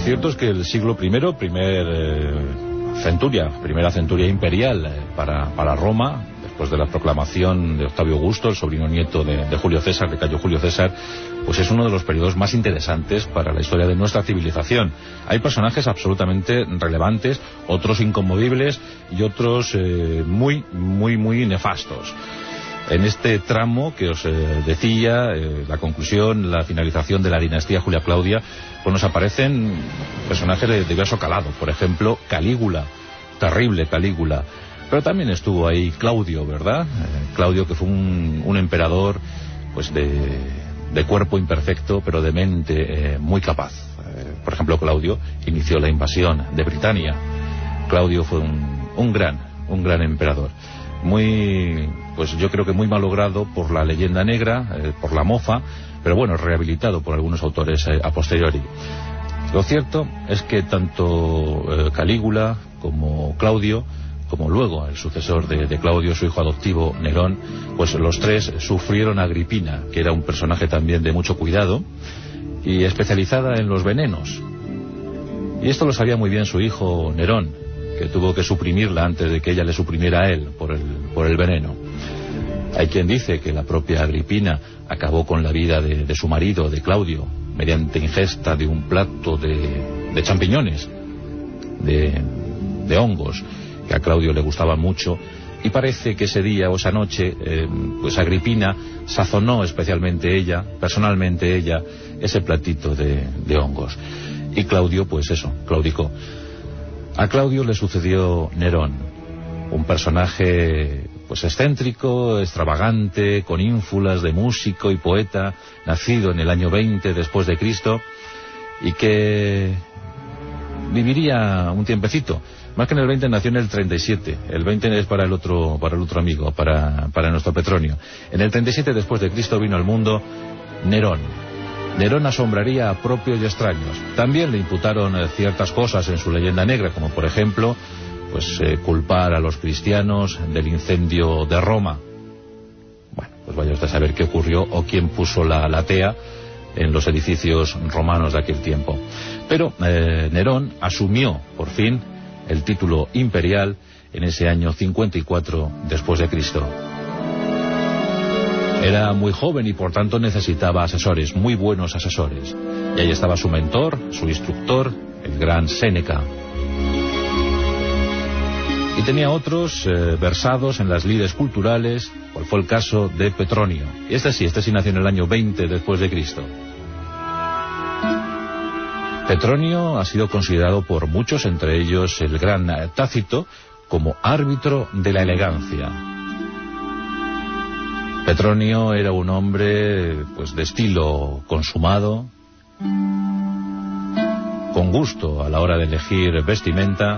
cierto es que el siglo I, primera centuria imperial para Roma, después de la proclamación de Octavio Augusto, el sobrino nieto de Julio César, de Cayo Julio César, pues es uno de los periodos más interesantes para la historia de nuestra civilización. Hay personajes absolutamente relevantes, otros inconmovibles y otros muy nefastos. En este tramo que os decía, la conclusión, la finalización de la dinastía Julia Claudia, pues nos aparecen personajes de diverso calado. Por ejemplo, Calígula, terrible Calígula. Pero también estuvo ahí Claudio, ¿verdad? Claudio, que fue un emperador pues de cuerpo imperfecto, pero de mente muy capaz. Por ejemplo, Claudio inició la invasión de Britania. Claudio fue un gran emperador. Pues yo creo que muy malogrado por la leyenda negra, por la mofa, pero bueno, rehabilitado por algunos autores a posteriori. Lo cierto es que tanto Calígula como Claudio, como luego el sucesor de Claudio, su hijo adoptivo Nerón, pues los tres sufrieron a Agripina, que era un personaje también de mucho cuidado y especializada en los venenos. Y esto lo sabía muy bien su hijo Nerón, que tuvo que suprimirla antes de que ella le suprimiera a él por el veneno. Hay quien dice que la propia Agripina acabó con la vida de su marido, de Claudio, mediante ingesta de un plato de champiñones, de hongos, que a Claudio le gustaba mucho, y parece que ese día o esa noche, pues Agripina sazonó especialmente ella, personalmente ella, ese platito de hongos. Y Claudio, pues eso, claudicó. A Claudio le sucedió Nerón, un personaje pues excéntrico, extravagante, con ínfulas de músico y poeta, nacido en el año 20 después de Cristo, y que viviría un tiempecito. Más que en el 20, nació en el 37. El 20 es para el otro amigo, para nuestro Petronio. En el 37 después de Cristo vino al mundo Nerón. Nerón asombraría a propios y extraños. También le imputaron ciertas cosas en su leyenda negra, como por ejemplo, pues culpar a los cristianos del incendio de Roma. Bueno, pues vaya usted a saber qué ocurrió o quién puso la tea en los edificios romanos de aquel tiempo. Pero Nerón asumió, por fin, el título imperial en ese año 54 después de Cristo. Era muy joven y por tanto necesitaba asesores, muy buenos asesores. Y ahí estaba su mentor, su instructor, el gran Séneca. Y tenía otros versados en las lides culturales, cual fue el caso de Petronio. Y este sí nació en el año 20 después de Cristo. Petronio ha sido considerado por muchos, entre ellos el gran Tácito, como árbitro de la elegancia. Petronio era un hombre pues de estilo consumado, con gusto a la hora de elegir vestimenta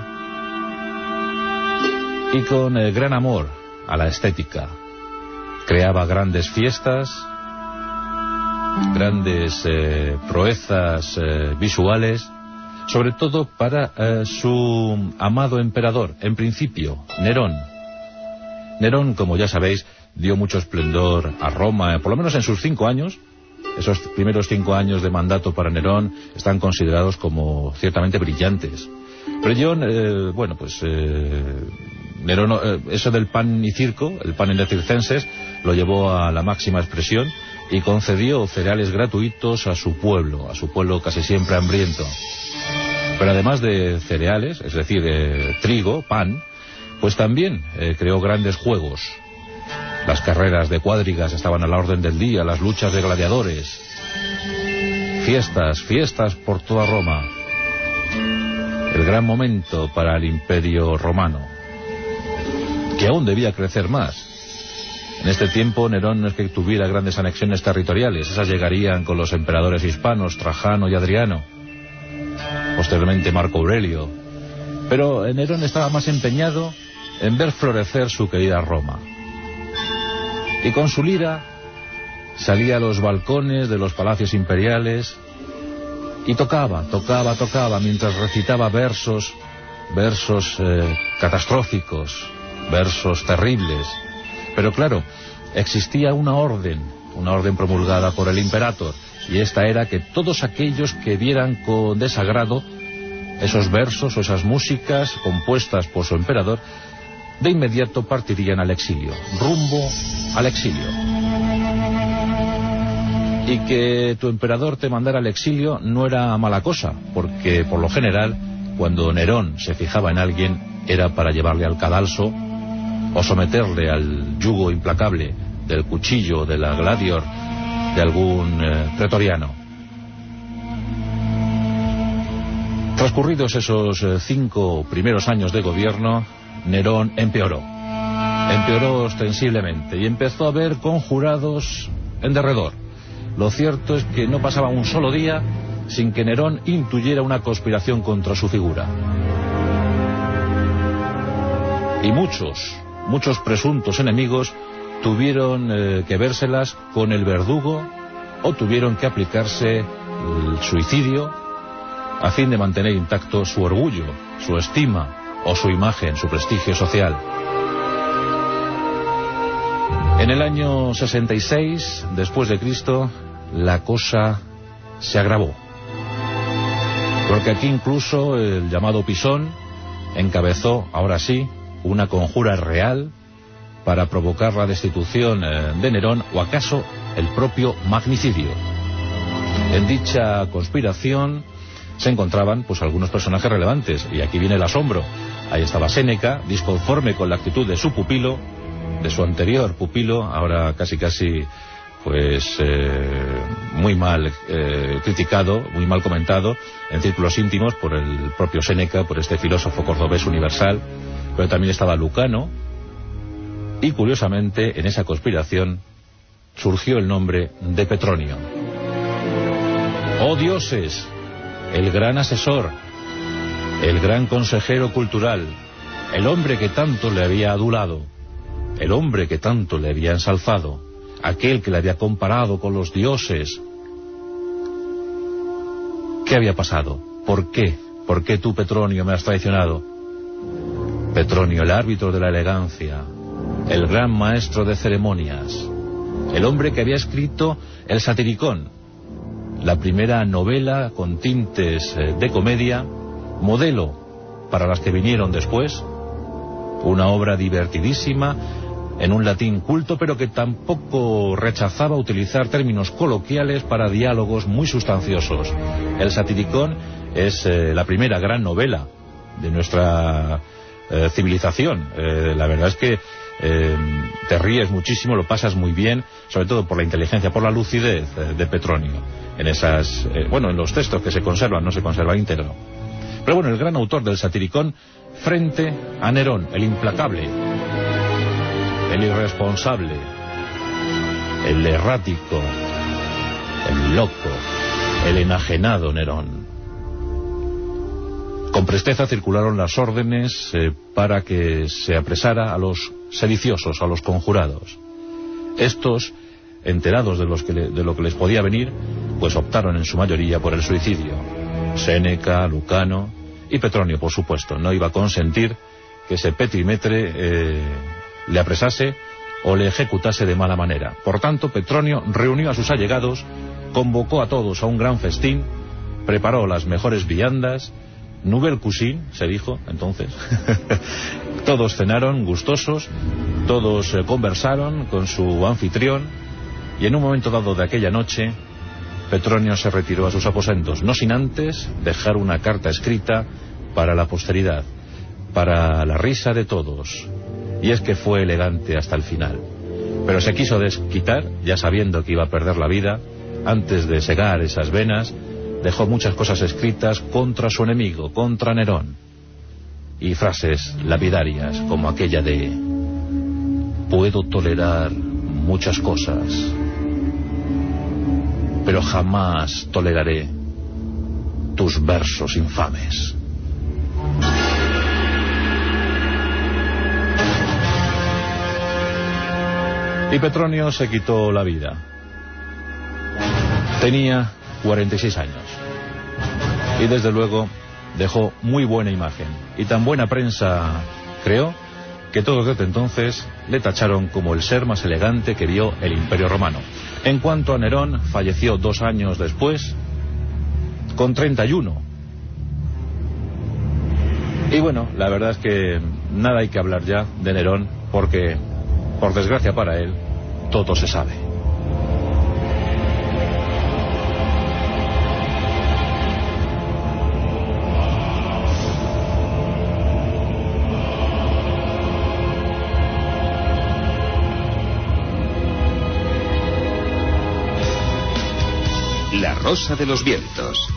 y con gran amor a la estética. Creaba grandes fiestas, grandes proezas visuales, sobre todo para su amado emperador, en principio, Nerón. Nerón, como ya sabéis, dio mucho esplendor a Roma, por lo menos en sus 5 años. Esos primeros 5 años de mandato para Nerón están considerados como ciertamente brillantes. Pero Nerón, eso del pan y circo, el pan en de circenses, lo llevó a la máxima expresión y concedió cereales gratuitos a su pueblo casi siempre hambriento. Pero además de cereales, es decir, trigo, pan, pues también creó grandes juegos. Las carreras de cuadrigas estaban a la orden del día, las luchas de gladiadores. Fiestas por toda Roma. El gran momento para el Imperio Romano, que aún debía crecer más. En este tiempo Nerón no es que tuviera grandes anexiones territoriales, esas llegarían con los emperadores hispanos, Trajano y Adriano, posteriormente Marco Aurelio. Pero Nerón estaba más empeñado en ver florecer su querida Roma. Y con su lira salía a los balcones de los palacios imperiales y tocaba mientras recitaba versos catastróficos, versos terribles. Pero claro, existía una orden promulgada por el imperator, y esta era que todos aquellos que vieran con desagrado esos versos o esas músicas compuestas por su emperador, de inmediato partirían al exilio, rumbo al exilio. Y que tu emperador te mandara al exilio no era mala cosa, porque por lo general, cuando Nerón se fijaba en alguien, era para llevarle al cadalso o someterle al yugo implacable del cuchillo, de la gladior, de algún pretoriano. Transcurridos esos 5 primeros años de gobierno, Nerón empeoró ostensiblemente y empezó a ver conjurados en derredor. Lo cierto es que no pasaba un solo día sin que Nerón intuyera una conspiración contra su figura. Y muchos presuntos enemigos tuvieron que vérselas con el verdugo o tuvieron que aplicarse el suicidio a fin de mantener intacto su orgullo, su estima o su imagen, su prestigio social. En el año 66 después de Cristo, la cosa se agravó, porque aquí incluso el llamado Pisón encabezó, ahora sí, una conjura real para provocar la destitución de Nerón o acaso el propio magnicidio. En dicha conspiración se encontraban pues algunos personajes relevantes, y aquí viene el asombro. Ahí estaba Séneca, disconforme con la actitud de su pupilo, de su anterior pupilo, ahora casi pues muy mal criticado, muy mal comentado en círculos íntimos por el propio Séneca, por este filósofo cordobés universal. Pero también estaba Lucano, y curiosamente en esa conspiración surgió el nombre de Petronio. ¡Oh dioses! El gran asesor, el gran consejero cultural, el hombre que tanto le había adulado, el hombre que tanto le había ensalzado, aquel que le había comparado con los dioses. ¿Qué había pasado? ¿Por qué? ¿Por qué tú, Petronio, me has traicionado? Petronio, el árbitro de la elegancia, el gran maestro de ceremonias, el hombre que había escrito el Satiricón, la primera novela con tintes de comedia, modelo para las que vinieron después, una obra divertidísima, en un latín culto, pero que tampoco rechazaba utilizar términos coloquiales para diálogos muy sustanciosos. El Satiricón es la primera gran novela de nuestra civilización. La verdad es que te ríes muchísimo, lo pasas muy bien, sobre todo por la inteligencia, por la lucidez de Petronio en esas, en los textos que se conservan, no se conserva íntegro. Pero bueno, el gran autor del Satiricón frente a Nerón, el implacable, el irresponsable, el errático, el loco, el enajenado Nerón. Con presteza circularon las órdenes para que se apresara a los sediciosos, a los conjurados. Estos, enterados de lo que les podía venir, pues optaron en su mayoría por el suicidio. Séneca, Lucano y Petronio, por supuesto, no iba a consentir que ese petimetre le apresase o le ejecutase de mala manera. Por tanto, Petronio reunió a sus allegados, convocó a todos a un gran festín, preparó las mejores viandas, nouvelle cuisine, se dijo entonces. Todos cenaron gustosos, todos conversaron con su anfitrión, y en un momento dado de aquella noche, Petronio se retiró a sus aposentos, no sin antes dejar una carta escrita para la posteridad, para la risa de todos. Y es que fue elegante hasta el final. Pero se quiso desquitar, ya sabiendo que iba a perder la vida. Antes de segar esas venas, dejó muchas cosas escritas contra su enemigo, contra Nerón. Y frases lapidarias como aquella de: puedo tolerar muchas cosas, pero jamás toleraré tus versos infames. Y Petronio se quitó la vida. Tenía 46 años. Y desde luego dejó muy buena imagen. Y tan buena prensa creó que todos desde entonces le tacharon como el ser más elegante que vio el Imperio Romano. En cuanto a Nerón, falleció 2 años después, con 31. Y bueno, la verdad es que nada hay que hablar ya de Nerón, porque, por desgracia para él, todo se sabe. La Rosa de los Vientos.